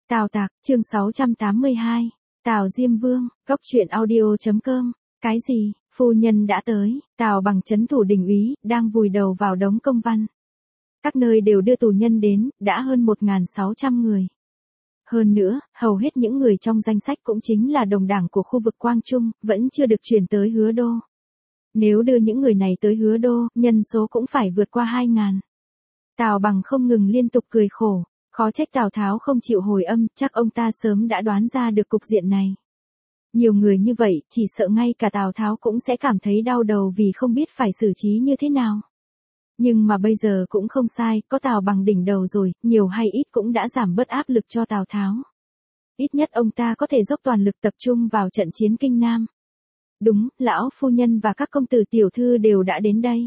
Tào Tạc, chương 682. Tào Diêm Vương, Cốc truyện audio.com. Cái gì, phu nhân đã tới, Tào Bằng trấn thủ đình úy, đang vùi đầu vào đống công văn. Các nơi đều đưa tù nhân đến, đã hơn 1.600 người. Hơn nữa, hầu hết những người trong danh sách cũng chính là đồng đảng của khu vực Quang Trung, vẫn chưa được chuyển tới Hứa Đô. Nếu đưa những người này tới Hứa Đô, nhân số cũng phải vượt qua 2.000. Tào Bằng không ngừng liên tục cười khổ. Khó trách Tào Tháo không chịu hồi âm, chắc ông ta sớm đã đoán ra được cục diện này. Nhiều người như vậy, chỉ sợ ngay cả Tào Tháo cũng sẽ cảm thấy đau đầu vì không biết phải xử trí như thế nào. Nhưng mà bây giờ cũng không sai, có Tào Bằng đỉnh đầu rồi, nhiều hay ít cũng đã giảm bớt áp lực cho Tào Tháo. Ít nhất ông ta có thể dốc toàn lực tập trung vào trận chiến Kinh Nam. Đúng, lão phu nhân và các công tử tiểu thư đều đã đến đây.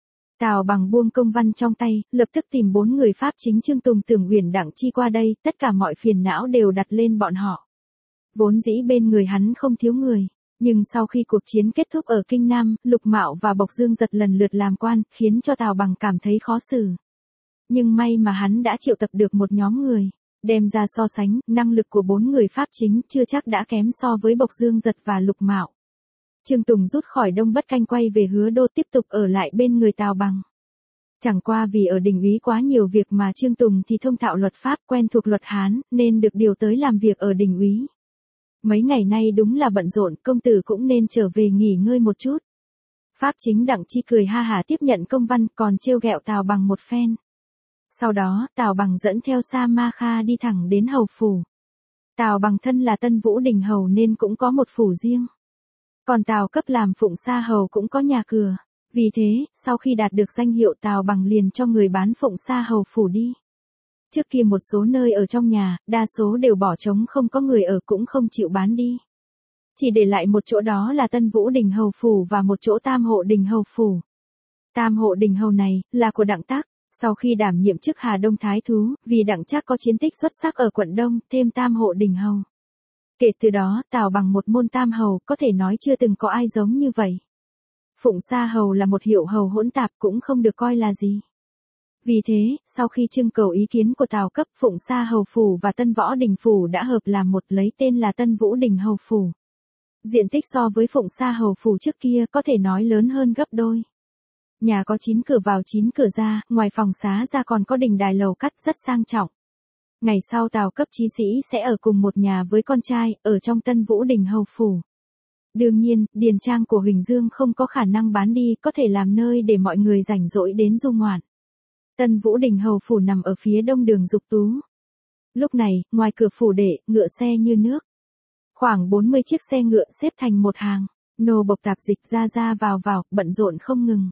Tào Bằng buông công văn trong tay, lập tức tìm 4 người Pháp chính Trương Tùng Tưởng Uyển Đặng Chi qua đây, tất cả mọi phiền não đều đặt lên bọn họ. Vốn dĩ bên người hắn không thiếu người, nhưng sau khi cuộc chiến kết thúc ở Kinh Nam, Lục Mạo và Bộc Dương Giật lần lượt làm quan, khiến cho Tào Bằng cảm thấy khó xử. Nhưng may mà hắn đã triệu tập được một nhóm người, đem ra so sánh, năng lực của 4 người Pháp chính chưa chắc đã kém so với Bộc Dương Giật và Lục Mạo. Trương Tùng rút khỏi Đông Bất Canh quay về Hứa Đô tiếp tục ở lại bên người Tào Bằng. Chẳng qua vì ở đình úy quá nhiều việc mà Trương Tùng thì thông thạo luật pháp quen thuộc luật Hán nên được điều tới làm việc ở đình úy. Mấy ngày nay đúng là bận rộn, công tử cũng nên trở về nghỉ ngơi một chút. Pháp chính Đặng Chi cười ha hả tiếp nhận công văn còn trêu ghẹo Tào Bằng một phen. Sau đó Tào Bằng dẫn theo Sa Ma Kha đi thẳng đến hầu phủ. Tào Bằng thân là Tân Vũ Đình hầu nên cũng có một phủ riêng. Còn Tào Cấp làm Phụng Sa hầu cũng có nhà cửa. Vì thế, sau khi đạt được danh hiệu Tào Bằng liền cho người bán Phụng Sa hầu phủ đi. Trước kia một số nơi ở trong nhà, đa số đều bỏ trống không có người ở cũng không chịu bán đi. Chỉ để lại một chỗ đó là Tân Vũ Đình hầu phủ và một chỗ Tam Hộ Đình hầu phủ. Tam Hộ Đình hầu này, là của Đặng Trác. Sau khi đảm nhiệm chức Hà Đông Thái Thú, vì Đặng Trác có chiến tích xuất sắc ở quận Đông, thêm Tam Hộ Đình hầu. Kể từ đó, Tào Bằng một môn tam hầu, có thể nói chưa từng có ai giống như vậy. Phụng Sa hầu là một hiệu hầu hỗn tạp cũng không được coi là gì. Vì thế, sau khi trưng cầu ý kiến của Tào Cấp, Phụng Sa hầu phủ và Tân Võ Đình phủ đã hợp làm một lấy tên là Tân Vũ Đình hầu phủ. Diện tích so với Phụng Sa hầu phủ trước kia có thể nói lớn hơn gấp đôi. Nhà có 9 cửa vào 9 cửa ra, ngoài phòng xá ra còn có đình đài lầu cắt rất sang trọng. Ngày sau Tào Cấp chí sĩ sẽ ở cùng một nhà với con trai, ở trong Tân Vũ Đình hầu phủ. Đương nhiên, điền trang của Huỳnh Dương không có khả năng bán đi, có thể làm nơi để mọi người rảnh rỗi đến du ngoạn. Tân Vũ Đình hầu phủ nằm ở phía đông đường Dục Tú. Lúc này, ngoài cửa phủ đệ, ngựa xe như nước. Khoảng 40 chiếc xe ngựa xếp thành một hàng, nô bộc tạp dịch ra vào, bận rộn không ngừng.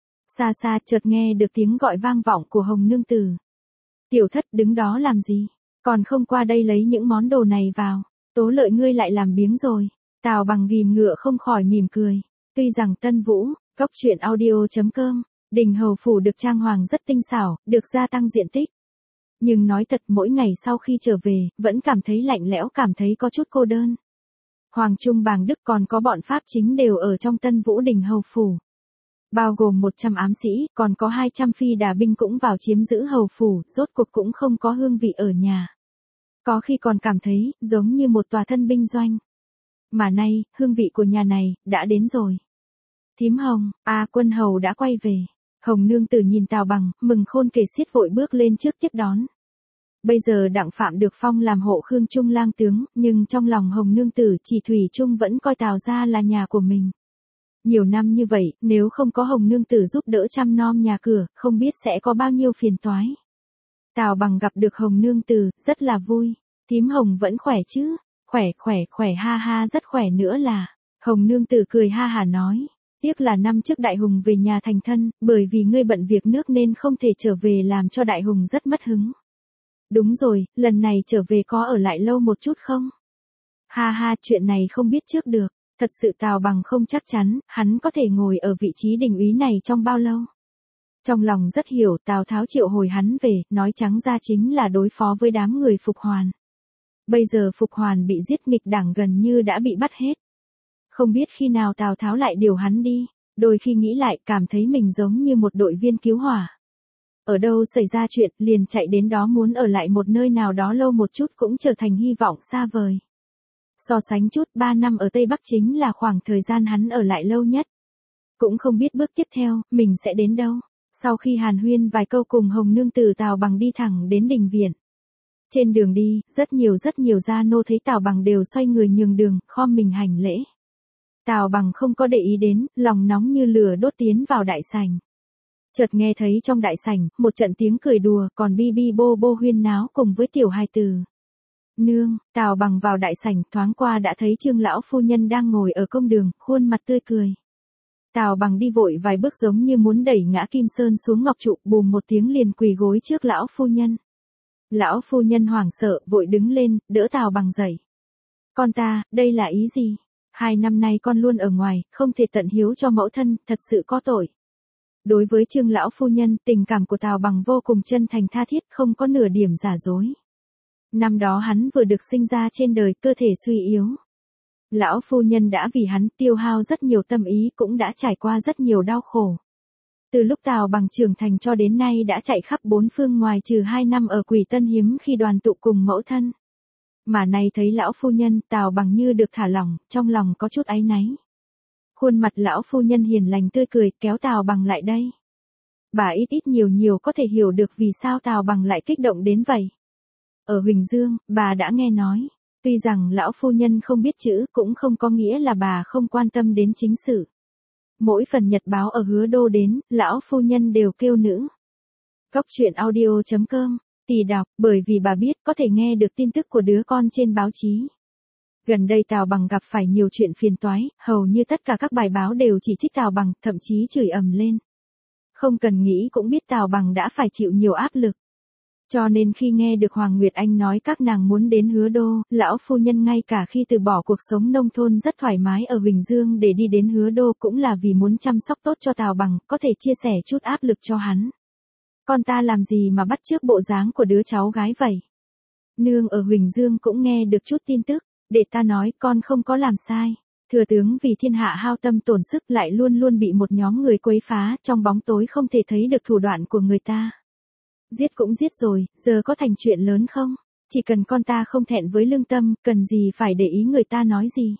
Xa xa chợt nghe được tiếng gọi vang vọng của Hồng Nương Tử. Tiểu thất đứng đó làm gì? Còn không qua đây lấy những món đồ này vào. Tố Lợi ngươi lại làm biếng rồi. Tào Bằng ghim ngựa không khỏi mỉm cười. Tuy rằng Tân Vũ, Cốc truyện audio.com, đình hầu phủ được trang hoàng rất tinh xảo, được gia tăng diện tích. Nhưng nói thật mỗi ngày sau khi trở về, vẫn cảm thấy lạnh lẽo, cảm thấy có chút cô đơn. Hoàng Trung Bàng Đức còn có bọn Pháp chính đều ở trong Tân Vũ Đình hầu phủ. Bao gồm 100 ám sĩ, còn có 200 phi đà binh cũng vào chiếm giữ hầu phủ, rốt cuộc cũng không có hương vị ở nhà. Có khi còn cảm thấy, giống như một tòa thân binh doanh. Mà nay, hương vị của nhà này, đã đến rồi. Thím Hồng, Quân hầu đã quay về. Hồng Nương Tử nhìn Tào Bằng, mừng khôn kể xiết vội bước lên trước tiếp đón. Bây giờ Đặng Phạm được phong làm hộ Khương Trung lang tướng, nhưng trong lòng Hồng Nương Tử chỉ thủy chung vẫn coi Tào gia là nhà của mình. Nhiều năm như vậy, nếu không có Hồng Nương Tử giúp đỡ chăm nom nhà cửa, không biết sẽ có bao nhiêu phiền toái. Tào Bằng gặp được Hồng Nương Tử, rất là vui. Thím Hồng vẫn khỏe chứ? Khỏe ha ha, rất khỏe nữa là. Hồng Nương Tử cười ha hả nói. Tiếc là năm trước Đại Hùng về nhà thành thân, bởi vì ngươi bận việc nước nên không thể trở về làm cho Đại Hùng rất mất hứng. Đúng rồi, lần này trở về có ở lại lâu một chút không? Ha ha, chuyện này không biết trước được. Thật sự Tào Bằng không chắc chắn, hắn có thể ngồi ở vị trí đình úy này trong bao lâu. Trong lòng rất hiểu Tào Tháo triệu hồi hắn về, nói trắng ra chính là đối phó với đám người Phục Hoàn. Bây giờ Phục Hoàn bị giết, nghịch đảng gần như đã bị bắt hết. Không biết khi nào Tào Tháo lại điều hắn đi, đôi khi nghĩ lại cảm thấy mình giống như một đội viên cứu hỏa. ở đâu xảy ra chuyện liền chạy đến đó, muốn ở lại một nơi nào đó lâu một chút cũng trở thành hy vọng xa vời. So sánh chút, 3 năm ở Tây Bắc chính là khoảng thời gian hắn ở lại lâu nhất. Cũng không biết bước tiếp theo, mình sẽ đến đâu. Sau khi hàn huyên vài câu cùng Hồng Nương từ Tào Bằng đi thẳng đến đình viện. Trên đường đi, rất nhiều gia nô thấy Tào Bằng đều xoay người nhường đường, khom mình hành lễ. Tào Bằng không có để ý đến, lòng nóng như lửa đốt tiến vào đại sảnh. Chợt nghe thấy trong đại sảnh, một trận tiếng cười đùa, còn bi bi bô bô huyên náo cùng với tiểu hài tử. Nương, Tào Bằng vào đại sảnh, thoáng qua đã thấy Trương lão phu nhân đang ngồi ở công đường, khuôn mặt tươi cười. Tào Bằng đi vội vài bước giống như muốn đẩy ngã Kim Sơn xuống ngọc trụ, bùm một tiếng liền quỳ gối trước lão phu nhân. Lão phu nhân hoảng sợ, vội đứng lên, đỡ Tào Bằng dậy. Con ta, đây là ý gì? 2 năm nay con luôn ở ngoài, không thể tận hiếu cho mẫu thân, thật sự có tội. Đối với Trương lão phu nhân, tình cảm của Tào Bằng vô cùng chân thành tha thiết, không có nửa điểm giả dối. Năm đó hắn vừa được sinh ra trên đời, cơ thể suy yếu. Lão phu nhân đã vì hắn tiêu hao rất nhiều tâm ý, cũng đã trải qua rất nhiều đau khổ. Từ lúc Tào Bằng trưởng thành cho đến nay đã chạy khắp 4 phương, ngoài trừ 2 năm ở Quỷ Tân hiếm khi đoàn tụ cùng mẫu thân. Mà nay thấy lão phu nhân, Tào Bằng như được thả lỏng, trong lòng có chút áy náy. Khuôn mặt lão phu nhân hiền lành tươi cười, kéo Tào Bằng lại đây. Bà ít nhiều có thể hiểu được vì sao Tào Bằng lại kích động đến vậy. Ở Huỳnh Dương, bà đã nghe nói. Tuy rằng lão phu nhân không biết chữ, cũng không có nghĩa là bà không quan tâm đến chính sự. Mỗi phần nhật báo ở Hứa Đô đến, lão phu nhân đều kêu nữ. Góc truyện audio.com, tỷ đọc, bởi vì bà biết có thể nghe được tin tức của đứa con trên báo chí. Gần đây Tào Bằng gặp phải nhiều chuyện phiền toái, hầu như tất cả các bài báo đều chỉ trích Tào Bằng, thậm chí chửi ầm lên. Không cần nghĩ cũng biết Tào Bằng đã phải chịu nhiều áp lực. Cho nên khi nghe được Hoàng Nguyệt Anh nói các nàng muốn đến Hứa Đô, lão phu nhân ngay cả khi từ bỏ cuộc sống nông thôn rất thoải mái ở Huỳnh Dương để đi đến Hứa Đô cũng là vì muốn chăm sóc tốt cho Tào Bằng, có thể chia sẻ chút áp lực cho hắn. Con ta làm gì mà bắt chước bộ dáng của đứa cháu gái vậy? Nương ở Huỳnh Dương cũng nghe được chút tin tức, để ta nói con không có làm sai. Thừa tướng vì thiên hạ hao tâm tổn sức lại luôn bị một nhóm người quấy phá, trong bóng tối không thể thấy được thủ đoạn của người ta. Giết cũng giết rồi, giờ có thành chuyện lớn không? Chỉ cần con ta không thẹn với lương tâm, cần gì phải để ý người ta nói gì.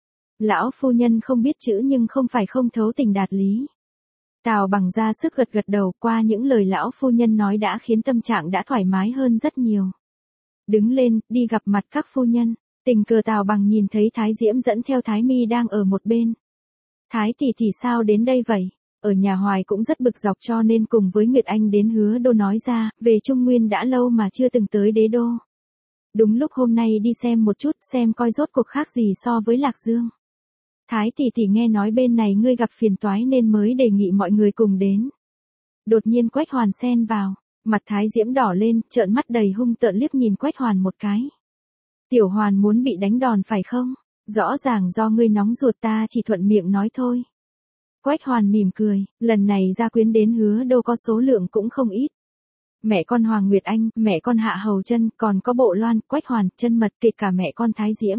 Lão phu nhân không biết chữ nhưng không phải không thấu tình đạt lý. Tào Bằng ra sức gật đầu, qua những lời lão phu nhân nói đã khiến tâm trạng đã thoải mái hơn rất nhiều. Đứng lên, đi gặp mặt các phu nhân. Tình cờ Tào Bằng nhìn thấy Thái Diễm dẫn theo Thái Mi đang ở một bên. Thái tỷ sao đến đây vậy? Ở nhà Hoài cũng rất bực dọc cho nên cùng với Nguyệt Anh đến Hứa Đô nói ra, về Trung Nguyên đã lâu mà chưa từng tới đế đô. Đúng lúc hôm nay đi xem một chút, xem coi rốt cuộc khác gì so với Lạc Dương. Thái tỷ nghe nói bên này ngươi gặp phiền toái nên mới đề nghị mọi người cùng đến. Đột nhiên Quách Hoàn xen vào, mặt Thái Diễm đỏ lên, trợn mắt đầy hung tợn liếc nhìn Quách Hoàn một cái. Tiểu Hoàn muốn bị đánh đòn phải không? Rõ ràng do ngươi nóng ruột, ta chỉ thuận miệng nói thôi. Quách Hoàn mỉm cười, lần này gia quyến đến Hứa Đô có số lượng cũng không ít. Mẹ con Hoàng Nguyệt Anh, mẹ con Hạ Hầu Chân, còn có Bộ Loan, Quách Hoàn, Chân Mật, kể cả mẹ con Thái Diễm.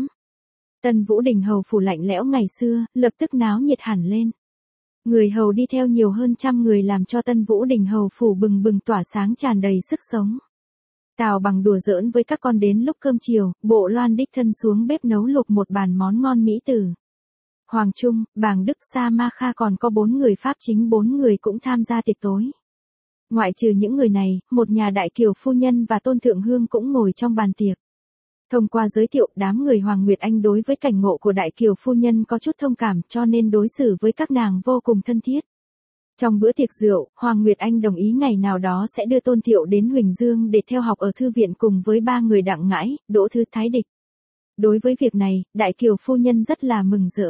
Tân Vũ Đình hầu phủ lạnh lẽo ngày xưa, lập tức náo nhiệt hẳn lên. Người hầu đi theo nhiều hơn 100 người làm cho Tân Vũ Đình hầu phủ bừng bừng tỏa sáng, tràn đầy sức sống. Tào Bằng đùa giỡn với các con đến lúc cơm chiều, Bộ Loan đích thân xuống bếp nấu luộc một bàn món ngon mỹ tử. Hoàng Trung, Bàng Đức, Sa Ma Kha còn có 4 người Pháp chính 4 người cũng tham gia tiệc tối. Ngoại trừ những người này, một nhà đại kiều phu nhân và Tôn Thượng Hương cũng ngồi trong bàn tiệc. Thông qua giới thiệu, đám người Hoàng Nguyệt Anh đối với cảnh ngộ của đại kiều phu nhân có chút thông cảm cho nên đối xử với các nàng vô cùng thân thiết. Trong bữa tiệc rượu, Hoàng Nguyệt Anh đồng ý ngày nào đó sẽ đưa Tôn Thiệu đến Huỳnh Dương để theo học ở thư viện cùng với 3 người Đặng Ngãi, Đỗ Thư, Thái Địch. Đối với việc này, đại kiều phu nhân rất là mừng rỡ.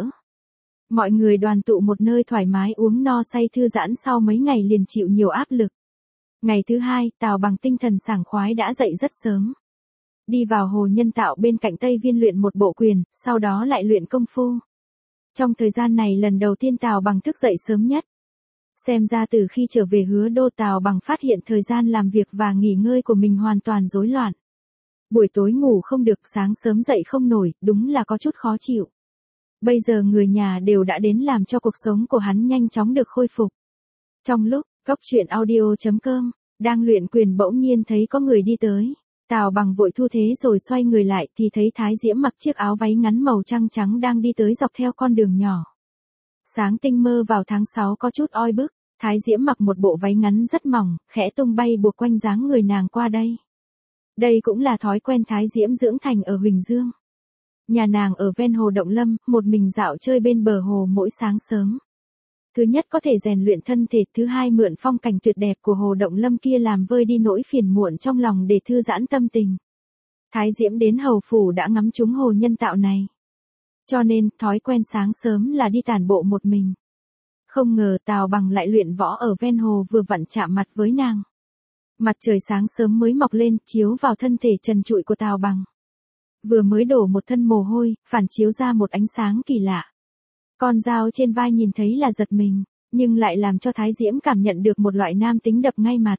Mọi người đoàn tụ một nơi thoải mái uống no say thư giãn sau mấy ngày liền chịu nhiều áp lực. Ngày thứ 2, Tào Bằng tinh thần sảng khoái đã dậy rất sớm. Đi vào hồ nhân tạo bên cạnh Tây Viên luyện một bộ quyền, sau đó lại luyện công phu. Trong thời gian này lần đầu tiên Tào Bằng thức dậy sớm nhất. Xem ra từ khi trở về Hứa Đô, Tào Bằng phát hiện thời gian làm việc và nghỉ ngơi của mình hoàn toàn rối loạn. Buổi tối ngủ không được, sáng sớm dậy không nổi, đúng là có chút khó chịu. Bây giờ người nhà đều đã đến làm cho cuộc sống của hắn nhanh chóng được khôi phục. Trong lúc, góc truyện audio.com Đang luyện quyền bỗng nhiên thấy có người đi tới. Tào Bằng vội thu thế rồi xoay người lại thì thấy Thái Diễm mặc chiếc áo váy ngắn màu trắng trắng đang đi tới dọc theo con đường nhỏ. Sáng tinh mơ vào tháng 6 có chút oi bức, Thái Diễm mặc một bộ váy ngắn rất mỏng, khẽ tung bay buộc quanh dáng người nàng qua đây. Đây cũng là thói quen Thái Diễm dưỡng thành ở Huỳnh Dương. Nhà nàng ở ven hồ Động Lâm, một mình dạo chơi bên bờ hồ mỗi sáng sớm. Thứ nhất có thể rèn luyện thân thể, thứ hai mượn phong cảnh tuyệt đẹp của hồ Động Lâm kia làm vơi đi nỗi phiền muộn trong lòng để thư giãn tâm tình. Thái Diễm đến hầu phủ đã ngắm trúng hồ nhân tạo này. Cho nên, thói quen sáng sớm là đi tản bộ một mình. Không ngờ Tào Bằng lại luyện võ ở ven hồ vừa vặn chạm mặt với nàng. Mặt trời sáng sớm mới mọc lên, chiếu vào thân thể trần trụi của Tào Bằng. Vừa mới đổ một thân mồ hôi, phản chiếu ra một ánh sáng kỳ lạ. Con dao trên vai nhìn thấy là giật mình, nhưng lại làm cho Thái Diễm cảm nhận được một loại nam tính đập ngay mặt.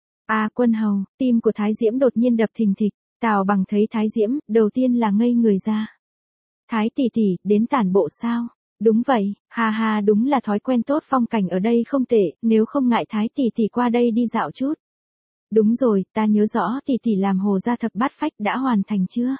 Quân hầu, tim của Thái Diễm đột nhiên đập thình thịch, Tào Bằng thấy Thái Diễm, đầu tiên là ngây người ra. Thái tỷ tỷ, đến tản bộ sao? Đúng vậy, ha đúng là thói quen tốt, phong cảnh ở đây không tệ, nếu không ngại Thái tỷ tỷ qua đây đi dạo chút. Đúng rồi, ta nhớ rõ tỷ tỷ làm hồ gia thập bát phách đã hoàn thành chưa?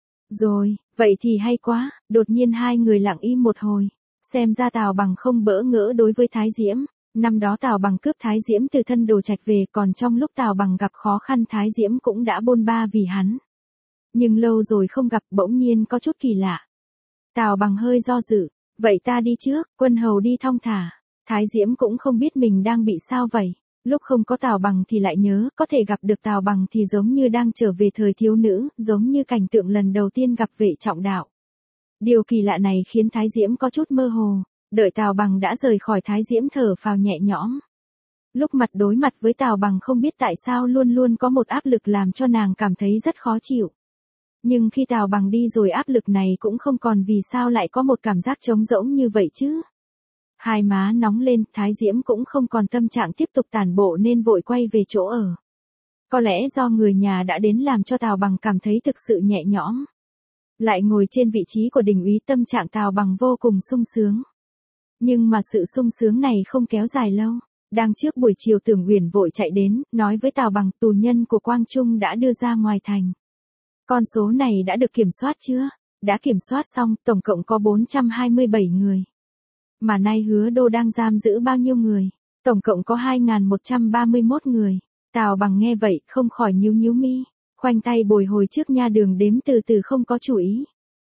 Rồi, vậy thì hay quá, đột nhiên hai người lặng im một hồi. Xem ra Tào Bằng không bỡ ngỡ đối với Thái Diễm. Năm đó Tào Bằng cướp Thái Diễm từ thân Đồ Trạch về, còn trong lúc Tào Bằng gặp khó khăn Thái Diễm cũng đã bôn ba vì hắn. Nhưng lâu rồi không gặp, bỗng nhiên có chút kỳ lạ. Tào Bằng hơi do dự, vậy ta đi trước, quân hầu đi thong thả. Thái Diễm cũng không biết mình đang bị sao vậy. Lúc không có Tào Bằng thì lại nhớ, có thể gặp được Tào Bằng thì giống như đang trở về thời thiếu nữ, giống như cảnh tượng lần đầu tiên gặp Vệ Trọng Đạo. Điều kỳ lạ này khiến Thái Diễm có chút mơ hồ, đợi Tào Bằng đã rời khỏi Thái Diễm thở phào nhẹ nhõm. Lúc mặt đối mặt với Tào Bằng không biết tại sao luôn luôn có một áp lực làm cho nàng cảm thấy rất khó chịu. Nhưng khi Tào Bằng đi rồi áp lực này cũng không còn, vì sao lại có một cảm giác trống rỗng như vậy chứ? Hai má nóng lên, Thái Diễm cũng không còn tâm trạng tiếp tục tản bộ nên vội quay về chỗ ở. Có lẽ do người nhà đã đến làm cho Tào Bằng cảm thấy thực sự nhẹ nhõm. Lại ngồi trên vị trí của đình úy, tâm trạng Tào Bằng vô cùng sung sướng. Nhưng mà sự sung sướng này không kéo dài lâu. Đang trước buổi chiều Tưởng Uyển vội chạy đến, nói với Tào Bằng tù nhân của Quang Trung đã đưa ra ngoài thành. Con số này đã được kiểm soát chưa? Đã kiểm soát xong, tổng cộng có 427 người. Mà nay Hứa Đô đang giam giữ bao nhiêu người? Tổng cộng có 2131 người. Tào Bằng nghe vậy, không khỏi nhíu mi, khoanh tay bồi hồi trước nha đường đếm từ từ không có chủ ý.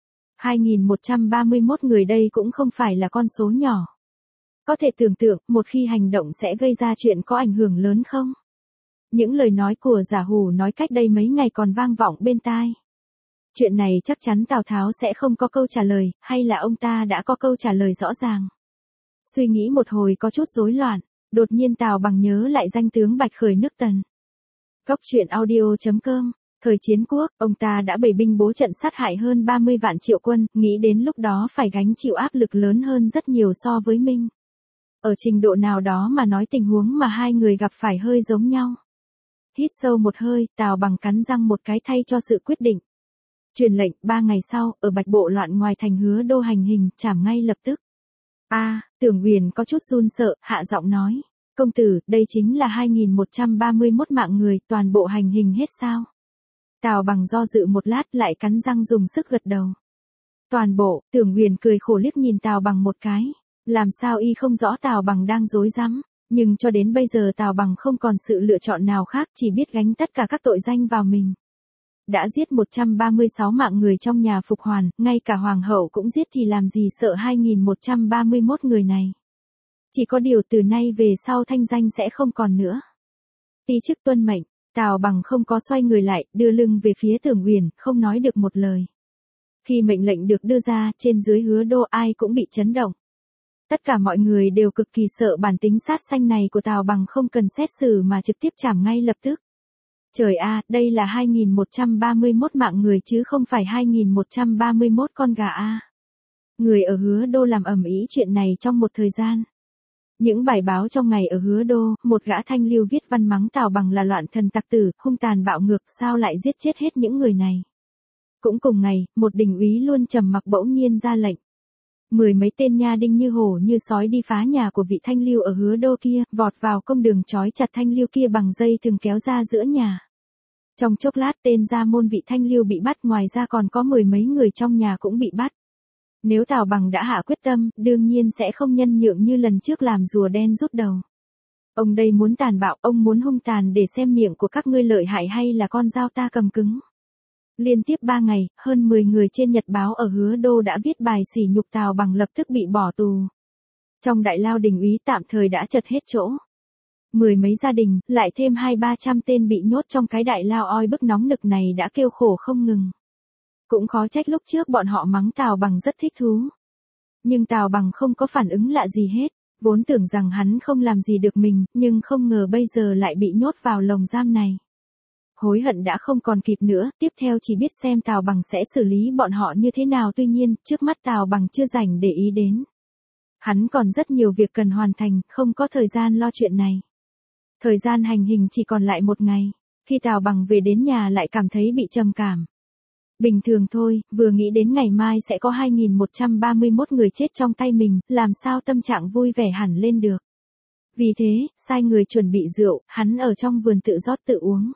2131 người đây cũng không phải là con số nhỏ. Có thể tưởng tượng, một khi hành động sẽ gây ra chuyện có ảnh hưởng lớn không? Những lời nói của Giả Hủ nói cách đây mấy ngày còn vang vọng bên tai. Chuyện này chắc chắn Tào Tháo sẽ không có câu trả lời, hay là ông ta đã có câu trả lời rõ ràng? Suy nghĩ một hồi có chút rối loạn, đột nhiên Tào Bằng nhớ lại danh tướng Bạch Khởi nước Tần. Góc truyện audio.com, thời chiến quốc, ông ta đã bày binh bố trận sát hại hơn 30 vạn triệu quân, nghĩ đến lúc đó phải gánh chịu áp lực lớn hơn rất nhiều so với Minh. Ở trình độ nào đó mà nói tình huống mà hai người gặp phải hơi giống nhau. Hít sâu một hơi, Tào Bằng cắn răng một cái thay cho sự quyết định. Truyền lệnh, 3 ngày sau, ở Bạch Bộ Loạn ngoài thành Hứa Đô hành hình, trảm ngay lập tức. Tưởng Uyển có chút run sợ, hạ giọng nói. Công tử, đây chính là 2131 mạng người, toàn bộ hành hình hết sao? Tào Bằng do dự một lát lại cắn răng dùng sức gật đầu. Toàn bộ, Tưởng Uyển cười khổ liếc nhìn Tào Bằng một cái. Làm sao y không rõ Tào Bằng đang rối rắm, nhưng cho đến bây giờ Tào Bằng không còn sự lựa chọn nào khác, chỉ biết gánh tất cả các tội danh vào mình. Đã giết 136 mạng người trong nhà Phục Hoàn, ngay cả hoàng hậu cũng giết thì làm gì sợ 2131 người này. Chỉ có điều từ nay về sau thanh danh sẽ không còn nữa. Ti chức tuân mệnh, Tào Bằng không có xoay người lại, đưa lưng về phía Tưởng Uyển, không nói được một lời. Khi mệnh lệnh được đưa ra, trên dưới Hứa Đô ai cũng bị chấn động. Tất cả mọi người đều cực kỳ sợ bản tính sát sanh này của Tào Bằng, không cần xét xử mà trực tiếp trảm ngay lập tức. Trời a, đây là 2131 mạng người chứ không phải 2131 con gà a. Người ở Hứa Đô làm ầm ĩ chuyện này trong một thời gian. Những bài báo trong ngày ở Hứa Đô, một gã thanh lưu viết văn mắng Tào Bằng là loạn thần tặc tử, hung tàn bạo ngược, sao lại giết chết hết những người này. Cũng cùng ngày, một đình úy luôn trầm mặc bỗng nhiên ra lệnh. 10 mấy tên nha đinh như hổ như sói đi phá nhà của vị Thanh Lưu ở Hứa Đô kia, vọt vào công đường trói chặt Thanh Lưu kia bằng dây thừng kéo ra giữa nhà. Trong chốc lát tên gia môn vị Thanh Lưu bị bắt, ngoài ra còn có 10 mấy người trong nhà cũng bị bắt. Nếu Tào Bằng đã hạ quyết tâm, đương nhiên sẽ không nhân nhượng như lần trước làm rùa đen rút đầu. Ông đây muốn tàn bạo, ông muốn hung tàn để xem miệng của các ngươi lợi hại hay là con dao ta cầm cứng. Liên tiếp 3 ngày, hơn 10 người trên nhật báo ở Hứa Đô đã viết bài sỉ nhục Tào Bằng lập tức bị bỏ tù. Trong đại lao Đình Úy tạm thời đã chật hết chỗ. 10 mấy gia đình, lại thêm 200-300 tên bị nhốt trong cái đại lao oi bức nóng nực này đã kêu khổ không ngừng. Cũng khó trách lúc trước bọn họ mắng Tào Bằng rất thích thú. Nhưng Tào Bằng không có phản ứng lạ gì hết, vốn tưởng rằng hắn không làm gì được mình, nhưng không ngờ bây giờ lại bị nhốt vào lồng giam này. Hối hận đã không còn kịp nữa, tiếp theo chỉ biết xem Tào Bằng sẽ xử lý bọn họ như thế nào, tuy nhiên, trước mắt Tào Bằng chưa rảnh để ý đến. Hắn còn rất nhiều việc cần hoàn thành, không có thời gian lo chuyện này. Thời gian hành hình chỉ còn lại 1 ngày, khi Tào Bằng về đến nhà lại cảm thấy bị trầm cảm. Bình thường thôi, vừa nghĩ đến ngày mai sẽ có 2131 người chết trong tay mình, làm sao tâm trạng vui vẻ hẳn lên được. Vì thế, sai người chuẩn bị rượu, hắn ở trong vườn tự rót tự uống.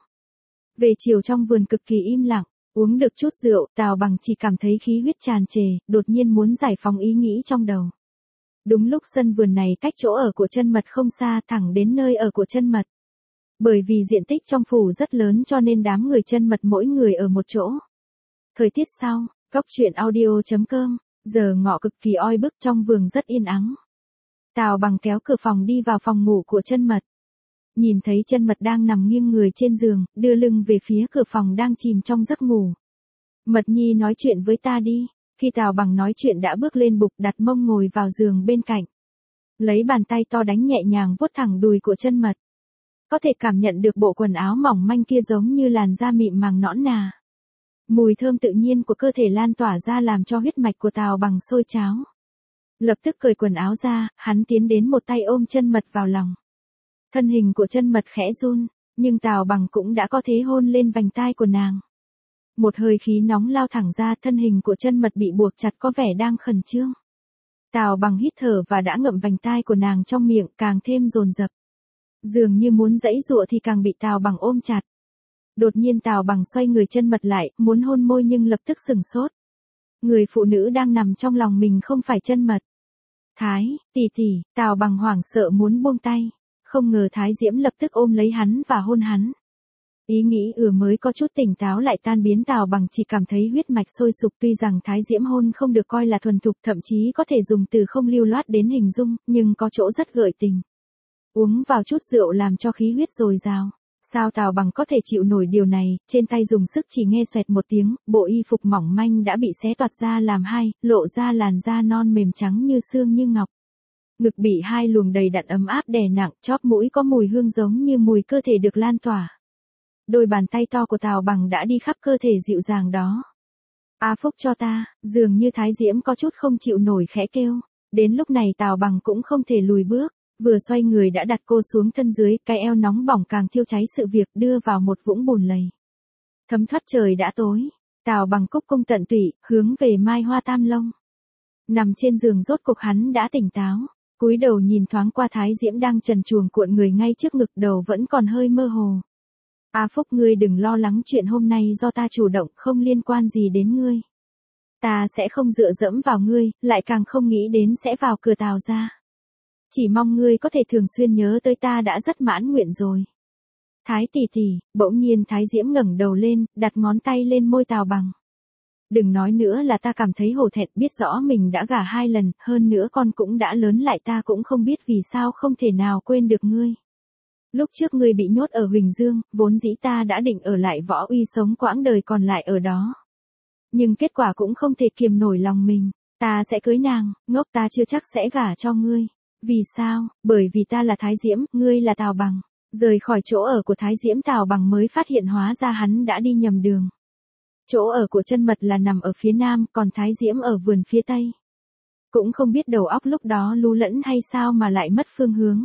Về chiều trong vườn cực kỳ im lặng, uống được chút rượu, Tào Bằng chỉ cảm thấy khí huyết tràn trề, đột nhiên muốn giải phóng ý nghĩ trong đầu. Đúng lúc sân vườn này cách chỗ ở của Chân Mật không xa, thẳng đến nơi ở của Chân Mật. Bởi vì diện tích trong phủ rất lớn cho nên đám người Chân Mật mỗi người ở một chỗ. Thời tiết sau, góc truyện audio.com, giờ ngọ cực kỳ oi bức, trong vườn rất yên ắng. Tào Bằng kéo cửa phòng đi vào phòng ngủ của Chân Mật. Nhìn thấy Chân Mật đang nằm nghiêng người trên giường, đưa lưng về phía cửa phòng đang chìm trong giấc ngủ. Mật Nhi nói chuyện với ta đi. Khi Tào Bằng nói chuyện đã bước lên bục, đặt mông ngồi vào giường bên cạnh. Lấy bàn tay to đánh nhẹ nhàng vuốt thẳng đùi của Chân Mật. Có thể cảm nhận được bộ quần áo mỏng manh kia giống như làn da mịn màng nõn nà. Mùi thơm tự nhiên của cơ thể lan tỏa ra làm cho huyết mạch của Tào Bằng sôi tráo. Lập tức cởi quần áo ra, hắn tiến đến một tay ôm Chân Mật vào lòng. Thân hình của Chân Mật khẽ run, nhưng Tào Bằng cũng đã có thế hôn lên vành tai của nàng. Một hơi khí nóng lao thẳng ra, thân hình của Chân Mật bị buộc chặt có vẻ đang khẩn trương. Tào Bằng hít thở và đã ngậm vành tai của nàng trong miệng, càng thêm dồn dập. Dường như muốn giãy giụa thì càng bị Tào Bằng ôm chặt. Đột nhiên Tào Bằng xoay người Chân Mật lại, muốn hôn môi nhưng lập tức sửng sốt. Người phụ nữ đang nằm trong lòng mình không phải Chân Mật. Thái, tỷ tỷ, Tào Bằng hoảng sợ muốn buông tay. Không ngờ Thái Diễm lập tức ôm lấy hắn và hôn hắn. Ý nghĩ mới có chút tỉnh táo lại tan biến, Tào Bằng chỉ cảm thấy huyết mạch sôi sục, tuy rằng Thái Diễm hôn không được coi là thuần thục, thậm chí có thể dùng từ không lưu loát đến hình dung, nhưng có chỗ rất gợi tình. Uống vào chút rượu làm cho khí huyết dồi dào. Sao Tào Bằng có thể chịu nổi điều này, trên tay dùng sức chỉ nghe xoẹt một tiếng, bộ y phục mỏng manh đã bị xé toạc ra làm hai, lộ ra làn da non mềm trắng như xương như ngọc. Ngực bị 2 luồng đầy đặn ấm áp đè nặng, chóp mũi có mùi hương giống như mùi cơ thể được lan tỏa. Đôi bàn tay to của Tào Bằng đã đi khắp cơ thể dịu dàng đó. A phúc cho ta, dường như Thái Diễm có chút không chịu nổi khẽ kêu. Đến lúc này Tào Bằng cũng không thể lùi bước, vừa xoay người đã đặt cô xuống thân dưới, cái eo nóng bỏng càng thiêu cháy sự việc, đưa vào một vũng bùn lầy. Thấm thoát trời đã tối, Tào Bằng cúc cung tận tụy, hướng về Mai Hoa Tam Long. Nằm trên giường rốt cuộc hắn đã tỉnh táo, cúi đầu nhìn thoáng qua Thái Diễm đang trần truồng cuộn người ngay trước ngực, đầu vẫn còn hơi mơ hồ. A Phúc, ngươi đừng lo lắng, chuyện hôm nay do ta chủ động, không liên quan gì đến ngươi. Ta sẽ không dựa dẫm vào ngươi, lại càng không nghĩ đến sẽ vào cửa Tào gia. Chỉ mong ngươi có thể thường xuyên nhớ tới ta đã rất mãn nguyện rồi. Thái tỷ tỷ, bỗng nhiên Thái Diễm ngẩng đầu lên, đặt ngón tay lên môi Tào Bằng. Đừng nói nữa là ta cảm thấy hổ thẹn, biết rõ mình đã gả 2 lần, hơn nữa con cũng đã lớn lại, ta cũng không biết vì sao không thể nào quên được ngươi. Lúc trước ngươi bị nhốt ở Huỳnh Dương, vốn dĩ ta đã định ở lại Võ Uy sống quãng đời còn lại ở đó. Nhưng kết quả cũng không thể kiềm nổi lòng mình, ta sẽ cưới nàng, ngốc, ta chưa chắc sẽ gả cho ngươi. Vì sao? Bởi vì ta là Thái Diễm, ngươi là Tào Bằng. Rời khỏi chỗ ở của Thái Diễm, Tào Bằng mới phát hiện hóa ra hắn đã đi nhầm đường. Chỗ ở của Chân Mật là nằm ở phía nam, còn Thái Diễm ở vườn phía tây. Cũng không biết đầu óc lúc đó lu lẫn hay sao mà lại mất phương hướng.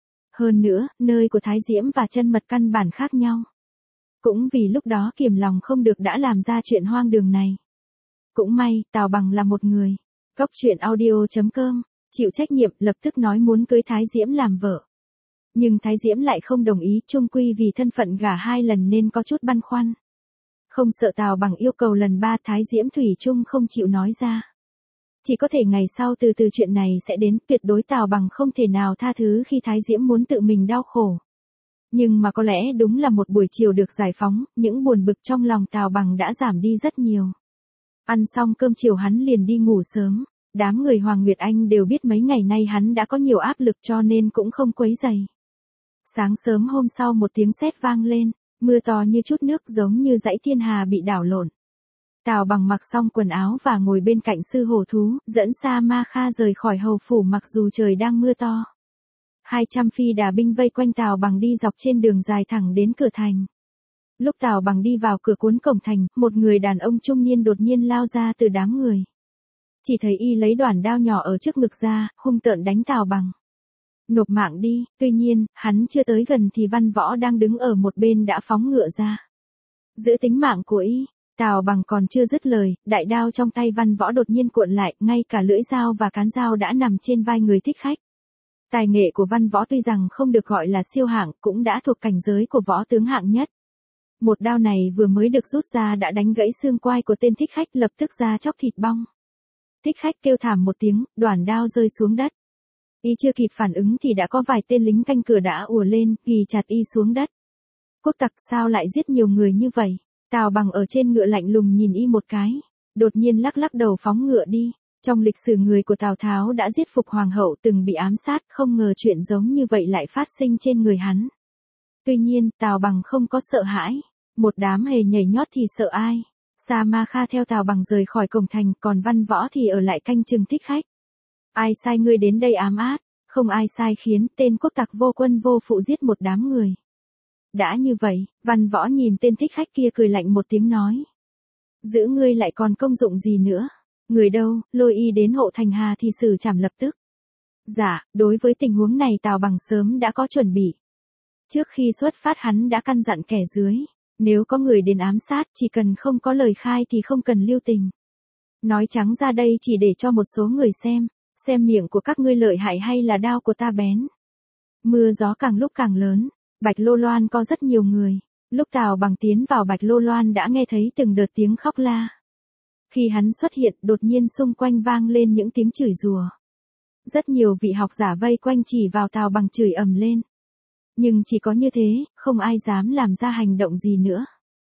Hơn nữa, nơi của Thái Diễm và Chân Mật căn bản khác nhau. Cũng vì lúc đó kiềm lòng không được đã làm ra chuyện hoang đường này. Cũng may, Tào Bằng là một người Cóc truyện audio.com, chịu trách nhiệm, lập tức nói muốn cưới Thái Diễm làm vợ. Nhưng Thái Diễm lại không đồng ý, chung quy vì thân phận gả 2 lần nên có chút băn khoăn. Không sợ Tào Bằng yêu cầu lần 3, Thái Diễm thủy chung không chịu nói ra. Chỉ có thể ngày sau từ từ chuyện này sẽ đến, tuyệt đối Tào Bằng không thể nào tha thứ khi Thái Diễm muốn tự mình đau khổ. Nhưng mà có lẽ đúng là một buổi chiều được giải phóng, những buồn bực trong lòng Tào Bằng đã giảm đi rất nhiều. Ăn xong cơm chiều hắn liền đi ngủ sớm. Đám người Hoàng Nguyệt Anh đều biết mấy ngày nay hắn đã có nhiều áp lực cho nên cũng không quấy rầy. Sáng sớm hôm sau một tiếng sét vang lên, mưa to như chút nước giống như dãy thiên hà bị đảo lộn. Tào Bằng mặc xong quần áo và ngồi bên cạnh sư hổ thú, dẫn Sa Ma Kha rời khỏi hầu phủ mặc dù trời đang mưa to. 200 phi đà binh vây quanh Tào Bằng đi dọc trên đường dài thẳng đến cửa thành. Lúc Tào Bằng đi vào cửa cuốn cổng thành, một người đàn ông trung niên đột nhiên lao ra từ đám người. Chỉ thấy y lấy đoản đao nhỏ ở trước ngực ra, hung tợn đánh Tào Bằng. Nộp mạng đi, tuy nhiên, hắn chưa tới gần thì Văn Võ đang đứng ở một bên đã phóng ngựa ra. Giữ tính mạng của y, Tào Bằng còn chưa dứt lời, đại đao trong tay Văn Võ đột nhiên cuộn lại, ngay cả lưỡi dao và cán dao đã nằm trên vai người thích khách. Tài nghệ của Văn Võ tuy rằng không được gọi là siêu hạng, cũng đã thuộc cảnh giới của võ tướng hạng nhất. Một đao này vừa mới được rút ra đã đánh gãy xương quai của tên thích khách, lập tức da chóc thịt bong. Thích khách kêu thảm một tiếng, đoản đao rơi xuống đất. Y chưa kịp phản ứng thì đã có vài tên lính canh cửa đã ùa lên, ghì chặt y xuống đất. Quốc tặc sao lại giết nhiều người như vậy? Tào Bằng ở trên ngựa lạnh lùng nhìn y một cái, đột nhiên lắc lắc đầu phóng ngựa đi. Trong lịch sử người của Tào Tháo đã giết phục hoàng hậu từng bị ám sát, không ngờ chuyện giống như vậy lại phát sinh trên người hắn. Tuy nhiên, Tào Bằng không có sợ hãi, một đám hề nhảy nhót thì sợ ai? Sa Ma Kha theo Tào Bằng rời khỏi cổng thành, còn Văn Võ thì ở lại canh chừng thích khách. Ai sai ngươi đến đây ám át? Không ai sai khiến tên quốc tặc vô quân vô phụ giết một đám người. Đã như vậy, Văn Võ nhìn tên thích khách kia cười lạnh một tiếng nói. Giữ ngươi lại còn công dụng gì nữa? Người đâu, lôi y đến hộ thành hà thì xử trảm lập tức. Dạ, đối với tình huống này Tào Bằng sớm đã có chuẩn bị. Trước khi xuất phát hắn đã căn dặn kẻ dưới. Nếu có người đến ám sát chỉ cần không có lời khai thì không cần lưu tình. Nói trắng ra đây chỉ để cho một số người xem miệng của các ngươi lợi hại hay là đao của ta bén. Mưa gió càng lúc càng lớn, Bạch Lô Loan có rất nhiều người. Lúc Tào Bằng tiến vào Bạch Lô Loan đã nghe thấy từng đợt tiếng khóc la. Khi hắn xuất hiện đột nhiên xung quanh vang lên những tiếng chửi rủa. Rất nhiều vị học giả vây quanh chỉ vào Tào Bằng chửi ầm lên. Nhưng chỉ có như thế, không ai dám làm ra hành động gì nữa.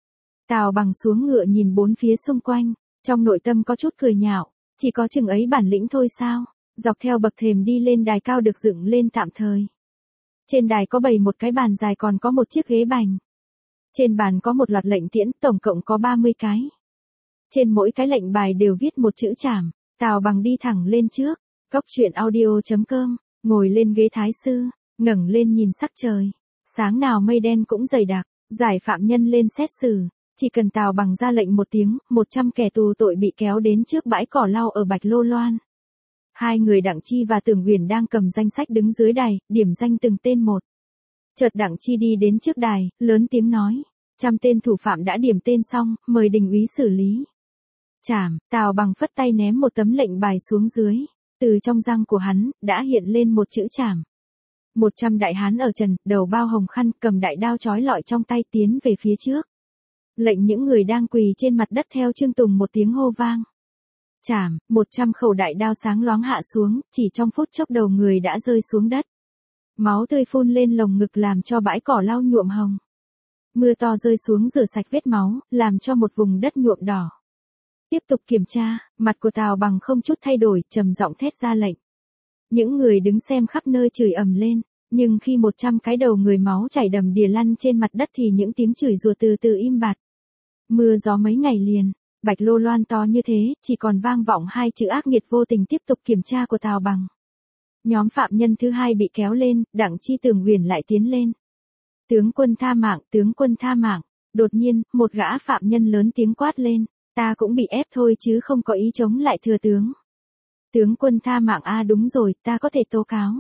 Tào Bằng xuống ngựa nhìn bốn phía xung quanh, trong nội tâm có chút cười nhạo, chỉ có chừng ấy bản lĩnh thôi sao? Dọc theo bậc thềm đi lên đài cao được dựng lên tạm thời. Trên đài có bày một cái bàn dài còn có một chiếc ghế bành. Trên bàn có một loạt lệnh tiễn, tổng cộng có 30 cái. Trên mỗi cái lệnh bài đều viết một chữ trảm. Tào Bằng đi thẳng lên trước, Cóc truyện audio.com, ngồi lên ghế thái sư, ngẩng lên nhìn sắc trời. Sáng nào mây đen cũng dày đặc, giải phạm nhân lên xét xử. Chỉ cần Tào Bằng ra lệnh một tiếng, 100 kẻ tù tội bị kéo đến trước bãi cỏ lau ở Bạch Lô Loan. Hai người Đặng Chi và Tưởng Uyển đang cầm danh sách đứng dưới đài, điểm danh từng tên một. Chợt Đặng Chi đi đến trước đài, lớn tiếng nói, 100 tên thủ phạm đã điểm tên xong, mời đình úy xử lý. Trảm, Tào Bằng phất tay ném một tấm lệnh bài xuống dưới, từ trong răng của hắn, đã hiện lên một chữ trảm. 100 đại hán ở trần, đầu bao hồng khăn, cầm đại đao chói lọi trong tay tiến về phía trước. Lệnh những người đang quỳ trên mặt đất theo Trương Tùng một tiếng hô vang. Trảm, 100 khẩu đại đao sáng loáng hạ xuống, chỉ trong phút chốc đầu người đã rơi xuống đất. Máu tươi phun lên lồng ngực làm cho bãi cỏ lau nhuộm hồng. Mưa to rơi xuống rửa sạch vết máu, làm cho một vùng đất nhuộm đỏ. Tiếp tục kiểm tra, mặt của Tào Bằng không chút thay đổi, trầm giọng thét ra lệnh. Những người đứng xem khắp nơi chửi ầm lên, nhưng khi 100 cái đầu người máu chảy đầm đìa lăn trên mặt đất thì những tiếng chửi rủa từ từ im bặt. Mưa gió mấy ngày liền, Bạch Lô Loan to như thế, chỉ còn vang vọng hai chữ ác nghiệt vô tình tiếp tục kiểm tra của Tào Bằng. Nhóm phạm nhân thứ hai bị kéo lên, Đặng Chi Tưởng Uyển lại tiến lên. Tướng quân tha mạng, tướng quân tha mạng. Đột nhiên, một gã phạm nhân lớn tiếng quát lên, ta cũng bị ép thôi chứ không có ý chống lại thừa tướng. Tướng quân tha mạng đúng rồi, ta có thể tố cáo.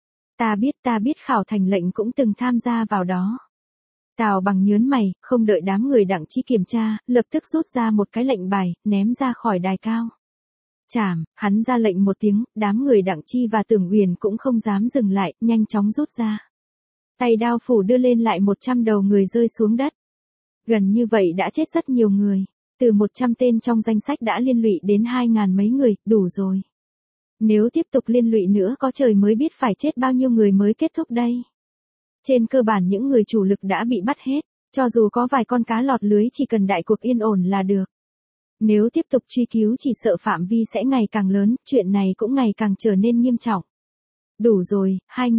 Ta biết Khảo Thành lệnh cũng từng tham gia vào đó. Tào Bằng nhớn mày, không đợi đám người Đặng Chi kiểm tra, lập tức rút ra một cái lệnh bài, ném ra khỏi đài cao. Chảm, hắn ra lệnh một tiếng, đám người Đặng Chi và Tưởng Uyển cũng không dám dừng lại, nhanh chóng rút ra. Tay đao phủ đưa lên lại 100 đầu người rơi xuống đất. Gần như vậy đã chết rất nhiều người. Từ 100 tên trong danh sách đã liên lụy đến 2.000 mấy người, đủ rồi. Nếu tiếp tục liên lụy nữa có trời mới biết phải chết bao nhiêu người mới kết thúc đây. Trên cơ bản những người chủ lực đã bị bắt hết, cho dù có vài con cá lọt lưới chỉ cần đại cuộc yên ổn là được. Nếu tiếp tục truy cứu chỉ sợ phạm vi sẽ ngày càng lớn, chuyện này cũng ngày càng trở nên nghiêm trọng. Đủ rồi,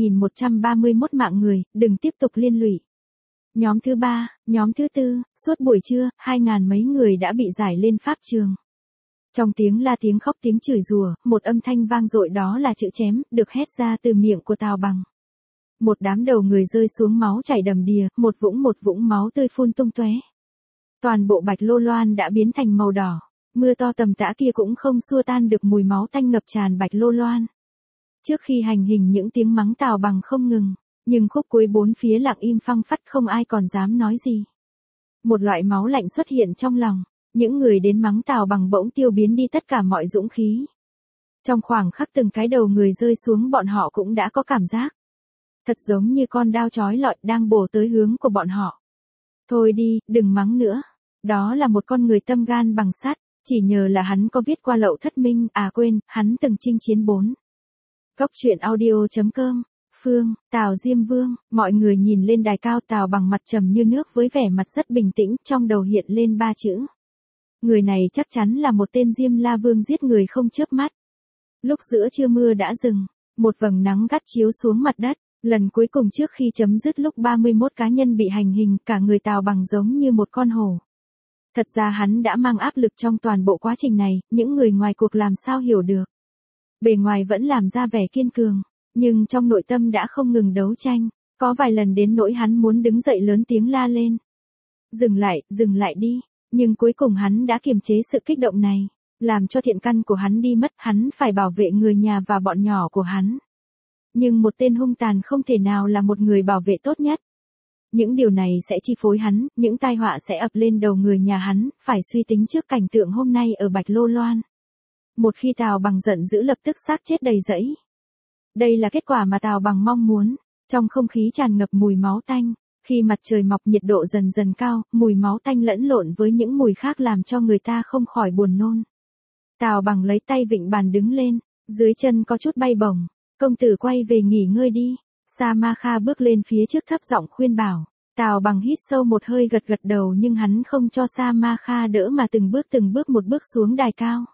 2.131 mạng người, đừng tiếp tục liên lụy. Nhóm thứ 3, nhóm thứ 4, suốt buổi trưa, 2.000 mấy người đã bị giải lên pháp trường. Trong tiếng la tiếng khóc tiếng chửi rủa, một âm thanh vang dội đó là chữ chém, được hét ra từ miệng của Tào Bằng. Một đám đầu người rơi xuống máu chảy đầm đìa, một vũng máu tươi phun tung tóe. Toàn bộ Bạch Lô Loan đã biến thành màu đỏ, mưa to tầm tã kia cũng không xua tan được mùi máu tanh ngập tràn Bạch Lô Loan. Trước khi hành hình những tiếng mắng Tào Bằng không ngừng, nhưng khúc cuối bốn phía lặng im phăng phắc không ai còn dám nói gì. Một loại máu lạnh xuất hiện trong lòng, những người đến mắng Tào Bằng bỗng tiêu biến đi tất cả mọi dũng khí. Trong khoảng khắc từng cái đầu người rơi xuống bọn họ cũng đã có cảm giác. Thật giống như con đao chói lọi đang bổ tới hướng của bọn họ. Thôi đi, đừng mắng nữa. Đó là một con người tâm gan bằng sắt, chỉ nhờ là hắn có viết qua Lậu Thất Minh, quên, hắn từng chinh chiến 4. Cốc truyện audio.com, Phương, Tào Diêm Vương, mọi người nhìn lên đài cao Tào Bằng mặt trầm như nước với vẻ mặt rất bình tĩnh, trong đầu hiện lên 3 chữ. Người này chắc chắn là một tên Diêm La Vương giết người không chớp mắt. Lúc giữa trưa mưa đã dừng, một vầng nắng gắt chiếu xuống mặt đất. Lần cuối cùng trước khi chấm dứt lúc 31 cá nhân bị hành hình, cả người Tào Bằng giống như một con hổ. Thật ra hắn đã mang áp lực trong toàn bộ quá trình này, những người ngoài cuộc làm sao hiểu được. Bề ngoài vẫn làm ra vẻ kiên cường, nhưng trong nội tâm đã không ngừng đấu tranh, có vài lần đến nỗi hắn muốn đứng dậy lớn tiếng la lên. Dừng lại đi, nhưng cuối cùng hắn đã kiềm chế sự kích động này, làm cho thiện căn của hắn đi mất, hắn phải bảo vệ người nhà và bọn nhỏ của hắn. Nhưng một tên hung tàn không thể nào là một người bảo vệ tốt nhất. Những điều này sẽ chi phối hắn, những tai họa sẽ ập lên đầu người nhà hắn, phải suy tính trước cảnh tượng hôm nay ở Bạch Lô Loan. Một khi Tào Bằng giận dữ lập tức xác chết đầy rẫy. Đây là kết quả mà Tào Bằng mong muốn. Trong không khí tràn ngập mùi máu tanh, khi mặt trời mọc nhiệt độ dần dần cao, mùi máu tanh lẫn lộn với những mùi khác làm cho người ta không khỏi buồn nôn. Tào Bằng lấy tay vịn bàn đứng lên, dưới chân có chút bay bổng. Công tử quay về nghỉ ngơi đi. Sa Ma Kha bước lên phía trước thấp giọng khuyên bảo. Tào Bằng hít sâu một hơi gật gật đầu nhưng hắn không cho Sa Ma Kha đỡ mà từng bước một bước xuống đài cao.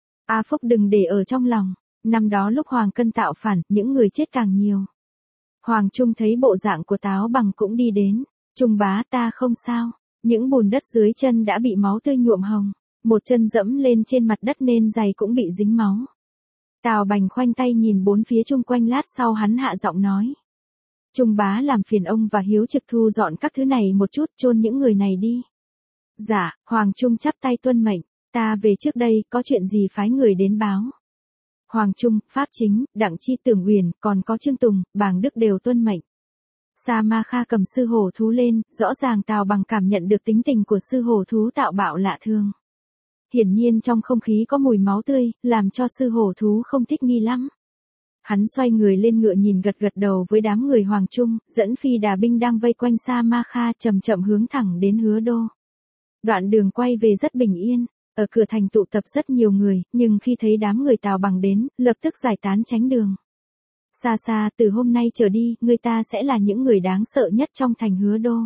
A Phúc đừng để ở trong lòng. Năm đó lúc Hoàng Cân tạo phản, những người chết càng nhiều. Hoàng Trung thấy bộ dạng của Tào Bằng cũng đi đến. Trung bá ta không sao. Những bùn đất dưới chân đã bị máu tươi nhuộm hồng. Một chân dẫm lên trên mặt đất nên giày cũng bị dính máu. Tào Bằng khoanh tay nhìn bốn phía chung quanh lát sau hắn hạ giọng nói. Trung bá làm phiền ông và Hiếu Trực thu dọn các thứ này một chút, chôn những người này đi. Dạ, Hoàng Trung chắp tay tuân mệnh, ta về trước đây, có chuyện gì phái người đến báo. Hoàng Trung, Pháp Chính, Đặng Chi Tưởng Uyển, còn có Trương Tùng, Bàng Đức đều tuân mệnh. Sa Ma Kha cầm sư hổ thú lên, rõ ràng Tào Bằng cảm nhận được tính tình của sư hổ thú tạo bạo lạ thường. Hiển nhiên trong không khí có mùi máu tươi, làm cho sư hổ thú không thích nghi lắm. Hắn xoay người lên ngựa nhìn gật gật đầu với đám người Hoàng Trung, dẫn phi đà binh đang vây quanh Sa Ma Kha chậm chậm hướng thẳng đến Hứa Đô. Đoạn đường quay về rất bình yên, ở cửa thành tụ tập rất nhiều người, nhưng khi thấy đám người Tào Bằng đến, lập tức giải tán tránh đường. Xa xa, từ hôm nay trở đi, người ta sẽ là những người đáng sợ nhất trong thành Hứa Đô.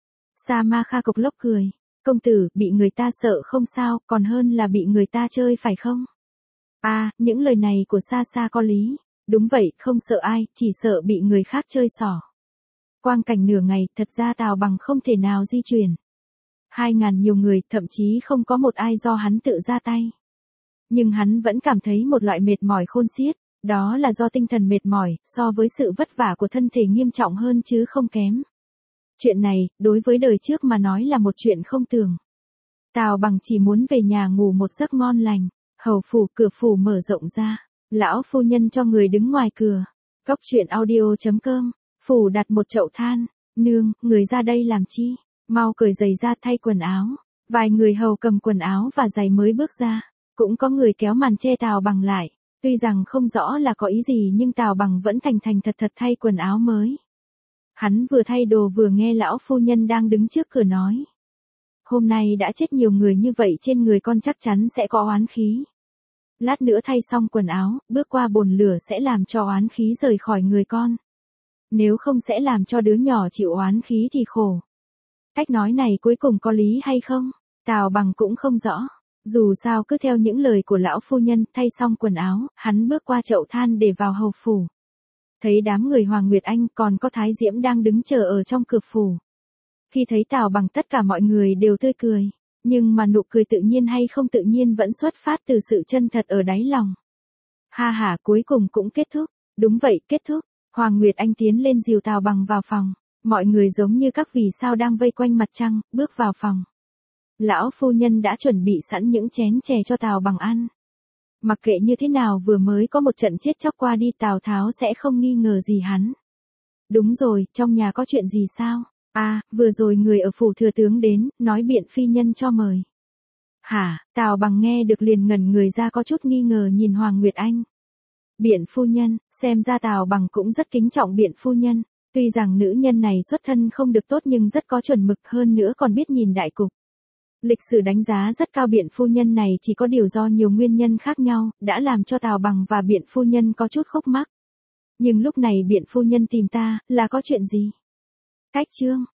Sa Ma Kha cộc lốc cười. Công tử, bị người ta sợ không sao, còn hơn là bị người ta chơi phải không? Những lời này của Sa Sa có lý. Đúng vậy, không sợ ai, chỉ sợ bị người khác chơi xỏ. Quang cảnh nửa ngày, thật ra Tào Bằng không thể nào di chuyển. 2.000 nhiều người, thậm chí không có một ai do hắn tự ra tay. Nhưng hắn vẫn cảm thấy một loại mệt mỏi khôn xiết, đó là do tinh thần mệt mỏi, so với sự vất vả của thân thể nghiêm trọng hơn chứ không kém. Chuyện này, đối với đời trước mà nói là một chuyện không tưởng. Tào Bằng chỉ muốn về nhà ngủ một giấc ngon lành, hầu phủ, cửa phủ mở rộng ra. Lão phu nhân cho người đứng ngoài cửa. Cốc truyện audio.com, phủ đặt một chậu than. Nương, người ra đây làm chi? Mau cởi giày ra thay quần áo. Vài người hầu cầm quần áo và giày mới bước ra. Cũng có người kéo màn che Tào Bằng lại. Tuy rằng không rõ là có ý gì nhưng Tào Bằng vẫn thành thành thật thật thay quần áo mới. Hắn vừa thay đồ vừa nghe lão phu nhân đang đứng trước cửa nói. Hôm nay đã chết nhiều người như vậy, trên người con chắc chắn sẽ có oán khí. Lát nữa thay xong quần áo, bước qua bồn lửa sẽ làm cho oán khí rời khỏi người con. Nếu không sẽ làm cho đứa nhỏ chịu oán khí thì khổ. Cách nói này cuối cùng có lý hay không? Tào Bằng cũng không rõ. Dù sao cứ theo những lời của lão phu nhân, thay xong quần áo, hắn bước qua chậu than để vào hầu phủ. Thấy đám người Hoàng Nguyệt Anh còn có Thái Diễm đang đứng chờ ở trong cửa phủ. Khi thấy Tào Bằng tất cả mọi người đều tươi cười. Nhưng mà nụ cười tự nhiên hay không tự nhiên vẫn xuất phát từ sự chân thật ở đáy lòng. Ha ha, cuối cùng cũng kết thúc. Đúng vậy, kết thúc. Hoàng Nguyệt Anh tiến lên dìu Tào Bằng vào phòng. Mọi người giống như các vì sao đang vây quanh mặt trăng, bước vào phòng. Lão phu nhân đã chuẩn bị sẵn những chén chè cho Tào Bằng ăn. Mặc kệ như thế nào vừa mới có một trận chết chóc qua đi, Tào Tháo sẽ không nghi ngờ gì hắn. Đúng rồi, trong nhà có chuyện gì sao? À, vừa rồi người ở phủ thừa tướng đến, nói Biện phi nhân cho mời. Hả? Tào Bằng nghe được liền ngẩn người ra, có chút nghi ngờ nhìn Hoàng Nguyệt Anh. Biện phu nhân, xem ra Tào Bằng cũng rất kính trọng Biện phu nhân. Tuy rằng nữ nhân này xuất thân không được tốt nhưng rất có chuẩn mực, hơn nữa còn biết nhìn đại cục. Lịch sử đánh giá rất cao Biện phu nhân này, chỉ có điều do nhiều nguyên nhân khác nhau, đã làm cho Tào Bằng và Biện phu nhân có chút khúc mắc. Nhưng lúc này Biện phu nhân tìm ta, là có chuyện gì? Cách chương